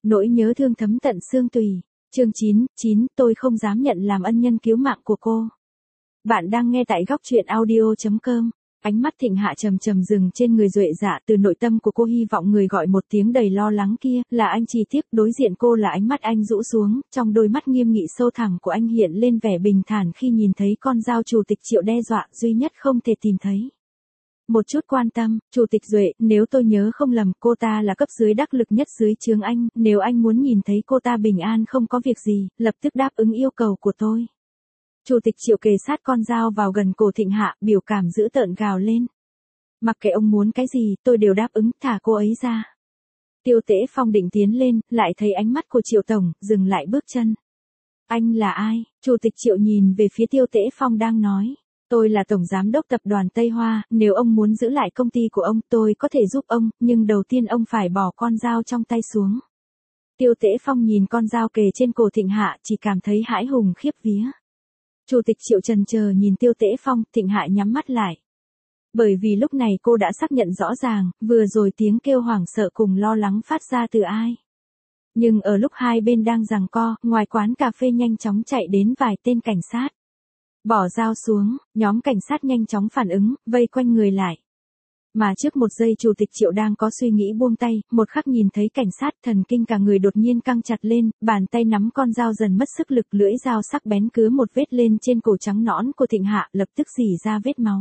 Nỗi nhớ thương thấm tận xương tùy. Chương 9, tôi không dám nhận làm ân nhân cứu mạng của cô. Bạn đang nghe tại góc truyện audio.com. Ánh mắt Thịnh Hạ trầm trầm dừng trên người Duệ Dạ, từ nội tâm của cô hy vọng người gọi một tiếng đầy lo lắng kia là anh. Chỉ tiếc đối diện cô là ánh mắt anh rũ xuống, trong đôi mắt nghiêm nghị sâu thẳm của anh hiện lên vẻ bình thản khi nhìn thấy con dao chủ tịch Triệu đe dọa duy nhất không thể tìm thấy. Một chút quan tâm, Chủ tịch Duệ, nếu tôi nhớ không lầm, cô ta là cấp dưới đắc lực nhất dưới trướng anh, nếu anh muốn nhìn thấy cô ta bình an không có việc gì, lập tức đáp ứng yêu cầu của tôi. Chủ tịch Triệu kề sát con dao vào gần cổ Thịnh Hạ, biểu cảm dữ tợn gào lên. Mặc kệ ông muốn cái gì, tôi đều đáp ứng, thả cô ấy ra. Tiêu Tễ Phong định tiến lên, lại thấy ánh mắt của Triệu Tổng, dừng lại bước chân. Anh là ai? Chủ tịch Triệu nhìn về phía Tiêu Tễ Phong đang nói. Tôi là Tổng Giám đốc Tập đoàn Tây Hoa, nếu ông muốn giữ lại công ty của ông, tôi có thể giúp ông, nhưng đầu tiên ông phải bỏ con dao trong tay xuống. Tiêu Tễ Phong nhìn con dao kề trên cổ Thịnh Hạ, chỉ cảm thấy hãi hùng khiếp vía. Chủ tịch Triệu trần chờ nhìn Tiêu Tễ Phong, Thịnh Hạ nhắm mắt lại. Bởi vì lúc này cô đã xác nhận rõ ràng, vừa rồi tiếng kêu hoảng sợ cùng lo lắng phát ra từ ai. Nhưng ở lúc hai bên đang giằng co, ngoài quán cà phê nhanh chóng chạy đến vài tên cảnh sát. Bỏ dao xuống, nhóm cảnh sát nhanh chóng phản ứng, vây quanh người lại. Mà trước một giây Chủ tịch Triệu đang có suy nghĩ buông tay, một khắc nhìn thấy cảnh sát, thần kinh cả người đột nhiên căng chặt lên, bàn tay nắm con dao dần mất sức lực, lưỡi dao sắc bén cứa một vết lên trên cổ trắng nõn của Thịnh Hạ, lập tức rỉ ra vết máu.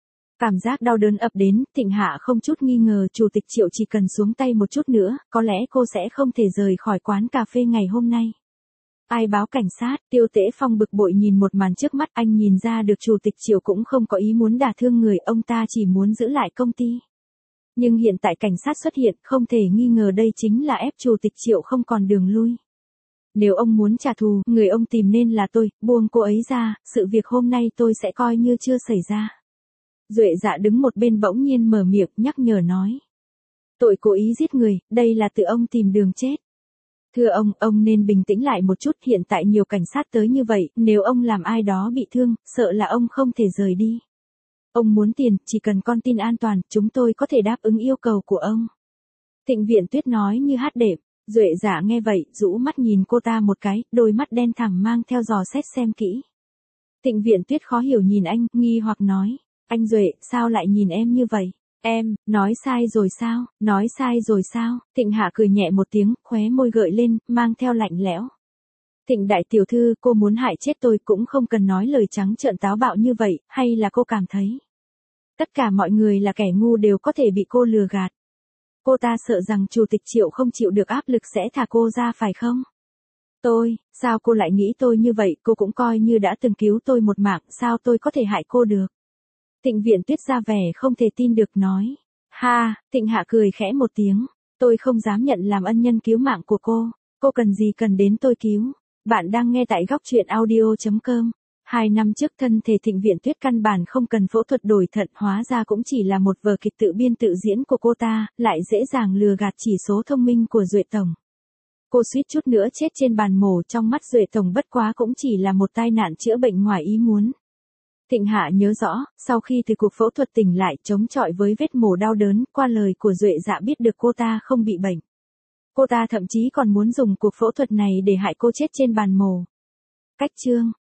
Cảm giác đau đớn ập đến, Thịnh Hạ không chút nghi ngờ Chủ tịch Triệu chỉ cần xuống tay một chút nữa, có lẽ cô sẽ không thể rời khỏi quán cà phê ngày hôm nay. Ai báo cảnh sát? Tiêu Tễ Phong bực bội nhìn một màn trước mắt, anh nhìn ra được Chủ tịch Triệu cũng không có ý muốn đả thương người, ông ta chỉ muốn giữ lại công ty. Nhưng hiện tại cảnh sát xuất hiện, không thể nghi ngờ đây chính là ép Chủ tịch Triệu không còn đường lui. Nếu ông muốn trả thù, người ông tìm nên là tôi, buông cô ấy ra, sự việc hôm nay tôi sẽ coi như chưa xảy ra. Duệ Dạ đứng một bên bỗng nhiên mở miệng nhắc nhở nói. Tội cố ý giết người, đây là tự ông tìm đường chết. Thưa ông nên bình tĩnh lại một chút, hiện tại nhiều cảnh sát tới như vậy, nếu ông làm ai đó bị thương, sợ là ông không thể rời đi. Ông muốn tiền, chỉ cần con tin an toàn, chúng tôi có thể đáp ứng yêu cầu của ông. Thịnh Viễn Tuyết nói như hát đệm. Duệ Dạ nghe vậy, rũ mắt nhìn cô ta một cái, đôi mắt đen thẳm mang theo dò xét xem kỹ. Thịnh Viễn Tuyết khó hiểu nhìn anh, nghi hoặc nói. Anh Duệ, sao lại nhìn em như vậy? Em, nói sai rồi sao? Nói sai rồi sao? Thịnh Hạ cười nhẹ một tiếng, khóe môi gợi lên, mang theo lạnh lẽo. Thịnh đại tiểu thư, cô muốn hại chết tôi cũng không cần nói lời trắng trợn táo bạo như vậy, hay là cô cảm thấy tất cả mọi người là kẻ ngu đều có thể bị cô lừa gạt? Cô ta sợ rằng Chủ tịch Triệu không chịu được áp lực sẽ thả cô ra phải không? Sao cô lại nghĩ tôi như vậy, cô cũng coi như đã từng cứu tôi một mạng, sao tôi có thể hại cô được? Thịnh Viễn Tuyết ra vẻ không thể tin được nói. Ha, Thịnh Hạ cười khẽ một tiếng. Tôi không dám nhận làm ân nhân cứu mạng của cô cần gì cần đến tôi cứu. Bạn đang nghe tại góc truyện audio.com. 2 năm trước thân thể Thịnh Viễn Tuyết căn bản không cần phẫu thuật đổi thận, hóa ra cũng chỉ là một vở kịch tự biên tự diễn của cô ta, lại dễ dàng lừa gạt chỉ số thông minh của Duệ Tổng. Cô suýt chút nữa chết trên bàn mổ, trong mắt Duệ Tổng bất quá cũng chỉ là một tai nạn chữa bệnh ngoài ý muốn. Thịnh Hạ nhớ rõ, sau khi từ cuộc phẫu thuật tỉnh lại chống chọi với vết mổ đau đớn, qua lời của Duệ Dạ biết được cô ta không bị bệnh. Cô ta thậm chí còn muốn dùng cuộc phẫu thuật này để hại cô chết trên bàn mổ. Cách chương,